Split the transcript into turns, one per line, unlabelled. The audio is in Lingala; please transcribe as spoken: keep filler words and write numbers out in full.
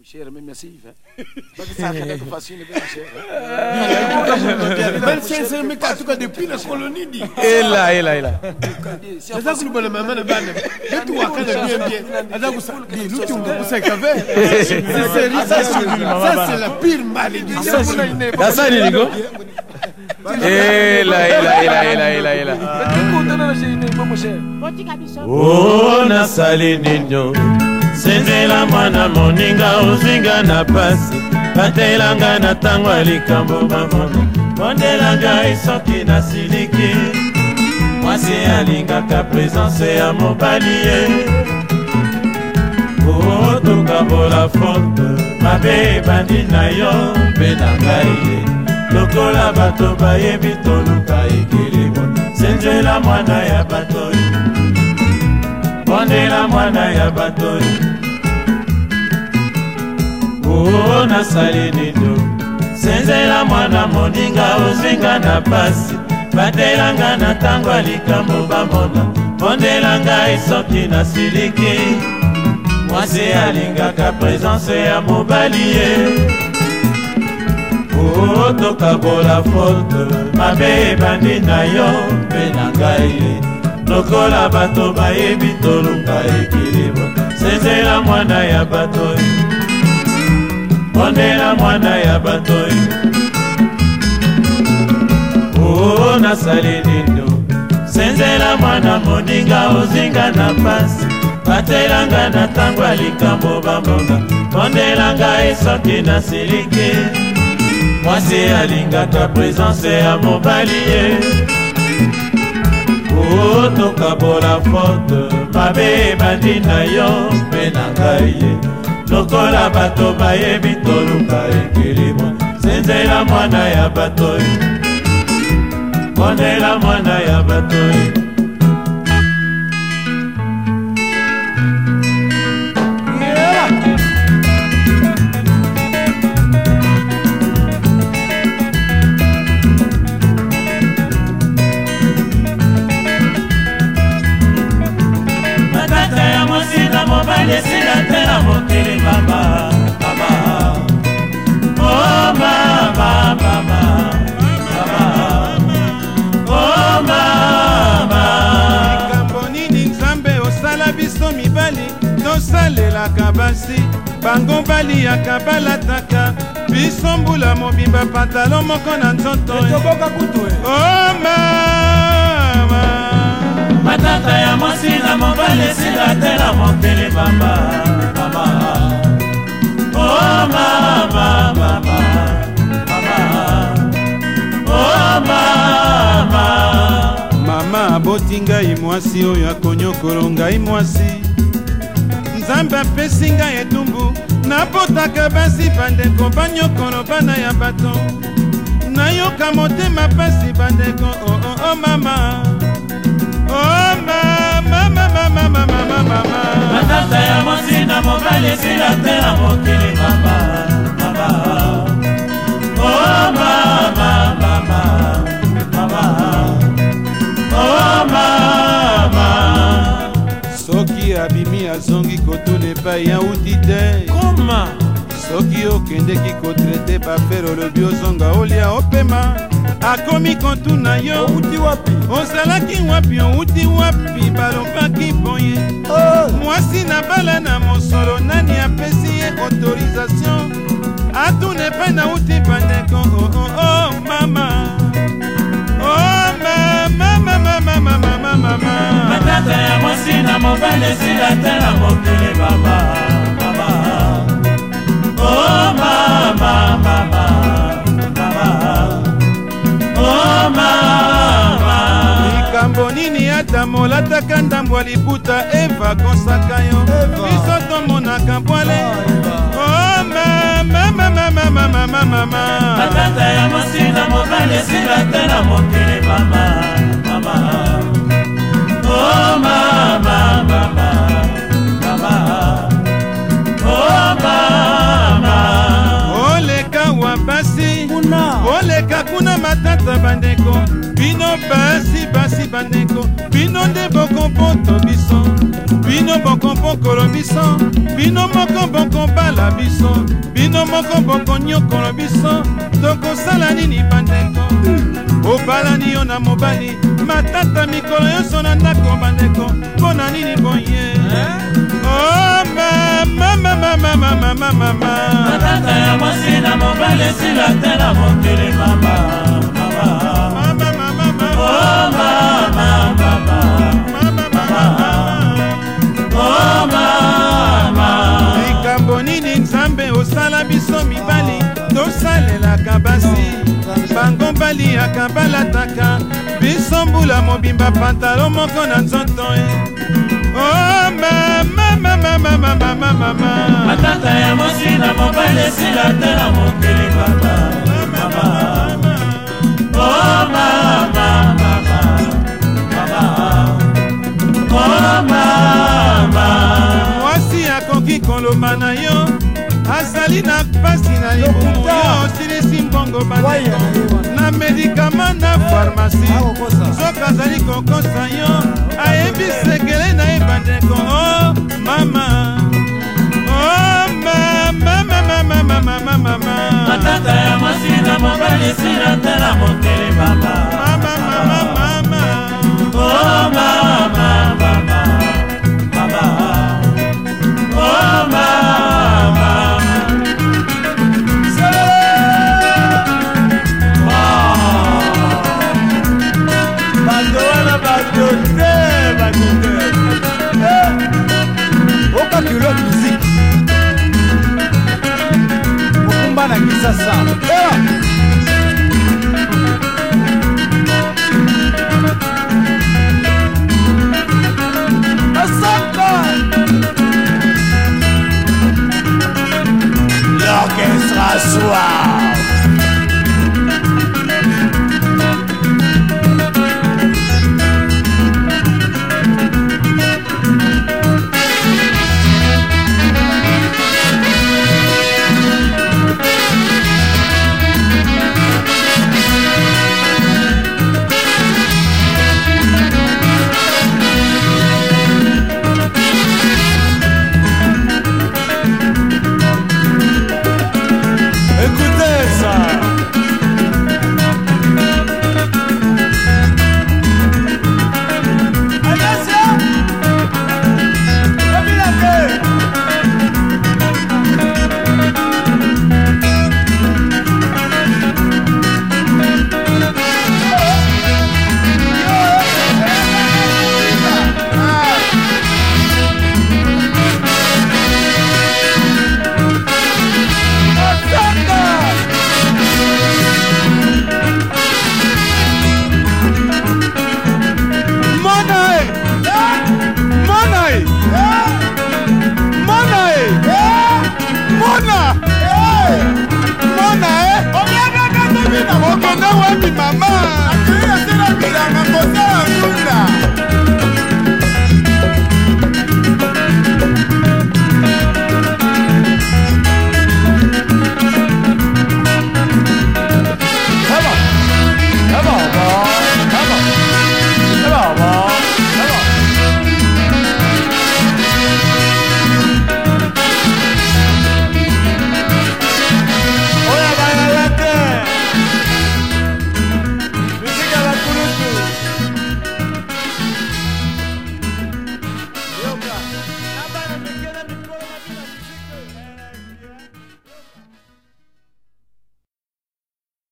cher, mais merci. Ça fait facile, bien cher.
vingt-cinq mille en tout cas depuis la colonie.
Et là, et là, et là.
C'est ça que nous voulons maman de bande. Mais tout à fait bien bien. Alors vous savez, nous tu me sais qu'avec. Ça c'est la pire malédiction.
Ça ça dit Nico. Et là, et là, et là, et là, et là, et là. Oh na sali ninyo. Senzela mwana moninga uzinga na pasi Batelanga na tangwa likambo bamona Mondelanga isoki na siliki Mwasi alinga ka presence ya mobaliye Otoka bola fonte Mabe bandi na yo Benanga iye Lokola bato bayebi toluka ikilibo Senzela mwana ya batoi Bondela mwana ya batoi Oh na sali nindo Senzela mwana moninga uzinga na pasi Batelanga na tangwa likambo bamona Bondelanga isoki na siliki Mwasi alinga ka presence ya mobaliye Oh toka bola faute Mabe bandi na yo Benanga ye Lokola bato bayebi toluka ekilibo Senzela mwana ya batoi Bondela mwana ya batoi Oh na sali nindo Senzela mwana moninga uzinga na pasi Batelanga na tangwa likambo bambonga Bondelanga isoki na siliki Mwasi alinga ka presence ya mobaliye Oh toka bola faute Mabe bandi na yo Benanga ye Lokola bato bayebi toluka ekilibo Senzela mwana ya batoi Bondela mwana ya batoi Matata ya mosina mobali sila tela mokili mama mama Oh mama mama Oh mama
Likambo nini Nzambe osala biso mibali tosalelaka basi bango bali yakabalataka biso mbula mobimba pantalo moko na nzoto Oh mama
Matata ya mosina mobali sila tela mokili mama mama Oh mama mama Oh mama
Mama aboti ngai mwasi oyo akonyokolo ngai mwasi Nzambe apesi ngai etumbu napotaka basi bandeko banyokolo bana ya bato nayoka motema pasi bandeko oh oh oh mama Oh mama mama mama mama mama
Matata ya mosina mobali sila tela mokili mama mama Oh mama mama mama Oh mama
Soki abimi azongi kotuna epai ya uti te
Koma
Soki okendeki kotrete bafere olobi ozonga olia opema Akomi kontuna yo
Outi wapi
Ozalaki wapi outi wapi balobaki boye Mwasi na bala na mosolo nani apesi ye autorisation Atuna epai na uti bandeko oh oh oh mama Oh mama mama mama mama mama
Matata ya mosina mobali sila tela mokili mama mama Oh mama mama mama Oh mama
Likambo nini ata molataka ndambo liputa Eva kosaka yo biso tomonaka mbwale Oh mama mama mama mama mama
Matata ya mosina mobali sila tela mokili mama mama Oh mama mama mama Oh mama
Oleka wa basi Oleka kuna matata bandeko bino basi basi bandeko bino nde bokompoto biso bino bokompokolo biso bino moko bokombala biso bino moko bokonyokolo biso tokosala nini bandeko obalani yo na mobali matata mikolo nyonso na ndako bandeko mpona nini boye oh mama mama mama mama mama
matata ya mwasi na mobali esila te na mokili mama mama
mama mama
oh mama mama oh mama
likambo nini nzambe osala biso mibali tosalelaka basi bango baliaka balataka biso mbula mobimba pantalo moko na nzoto oh mama mama mama mama mama
matata ya mwasi na mobali esila te na mokili mama mama oh mama mama oh mama
mwasi akoki koloba na yo azali na pasi na libumu yo osilisi mbongo bandeko na medikama na farmasi soki azali kokosa yo ayebi sekele na ye bandeko oh mama oh mama mama mama mama mama
matata ya mwasi na mobali esila te na mokili mama
mama mama mama
oh mama mama mama oh mama
Okakilo musique Okumba na Kisasa